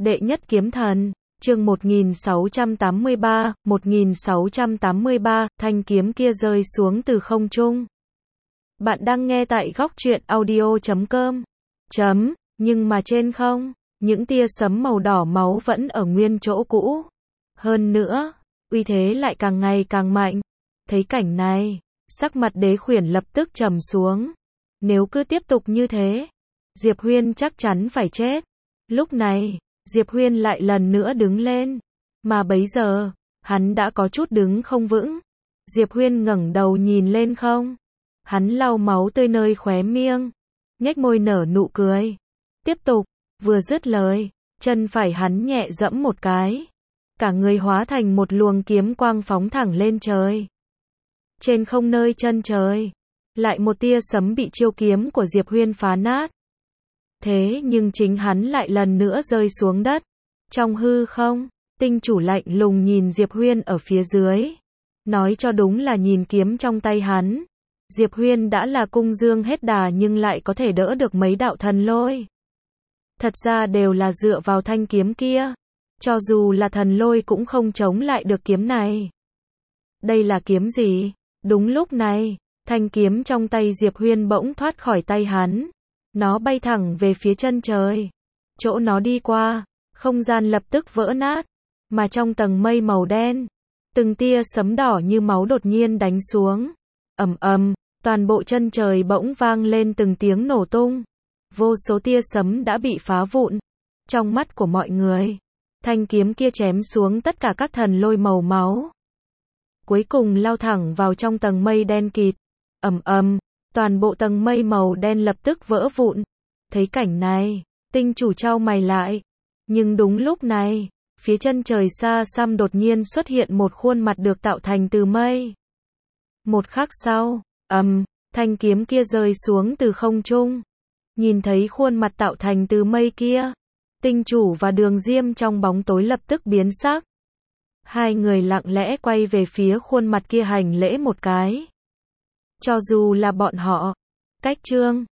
Đệ nhất kiếm thần, chương 1683, thanh kiếm kia rơi xuống từ không trung. Bạn đang nghe tại góc truyện audio.com. Nhưng mà trên không, những tia sấm màu đỏ máu vẫn ở nguyên chỗ cũ. Hơn nữa, uy thế lại càng ngày càng mạnh. Thấy cảnh này, sắc mặt Đế Khuyển lập tức trầm xuống. Nếu cứ tiếp tục như thế, Diệp Huyên chắc chắn phải chết. Lúc này, Diệp Huyên lại lần nữa đứng lên. Mà bấy giờ, hắn đã có chút đứng không vững. Diệp Huyên ngẩng đầu nhìn lên không. Hắn lau máu tươi nơi khóe miệng, nhếch môi nở nụ cười. Tiếp tục, vừa dứt lời, chân phải hắn nhẹ giẫm một cái. Cả người hóa thành một luồng kiếm quang phóng thẳng lên trời. Trên không nơi chân trời, lại một tia sấm bị chiêu kiếm của Diệp Huyên phá nát. Thế nhưng chính hắn lại lần nữa rơi xuống đất. Trong hư không, tinh chủ lạnh lùng nhìn Diệp Huyên ở phía dưới. Nói cho đúng là nhìn kiếm trong tay hắn. Diệp Huyên đã là cung dương hết đà nhưng lại có thể đỡ được mấy đạo thần lôi. Thật ra đều là dựa vào thanh kiếm kia. Cho dù là thần lôi cũng không chống lại được kiếm này. Đây là kiếm gì? Đúng lúc này, thanh kiếm trong tay Diệp Huyên bỗng thoát khỏi tay hắn. Nó bay thẳng về phía chân trời. Chỗ nó đi qua, không gian lập tức vỡ nát. Mà trong tầng mây màu đen, từng tia sấm đỏ như máu đột nhiên đánh xuống. Ầm ầm, toàn bộ chân trời bỗng vang lên từng tiếng nổ tung. Vô số tia sấm đã bị phá vụn. Trong mắt của mọi người, thanh kiếm kia chém xuống tất cả các thần lôi màu máu. Cuối cùng lao thẳng vào trong tầng mây đen kịt. Ầm ầm, toàn bộ tầng mây màu đen lập tức vỡ vụn. Thấy cảnh này, tinh chủ chau mày lại. Nhưng đúng lúc này, phía chân trời xa xăm đột nhiên xuất hiện một khuôn mặt được tạo thành từ mây. Một khắc sau, thanh kiếm kia rơi xuống từ không trung. Nhìn thấy khuôn mặt tạo thành từ mây kia, tinh chủ và Đường Diêm trong bóng tối lập tức biến sắc. Hai người lặng lẽ quay về phía khuôn mặt kia hành lễ một cái. Cho dù là bọn họ, cách Trương,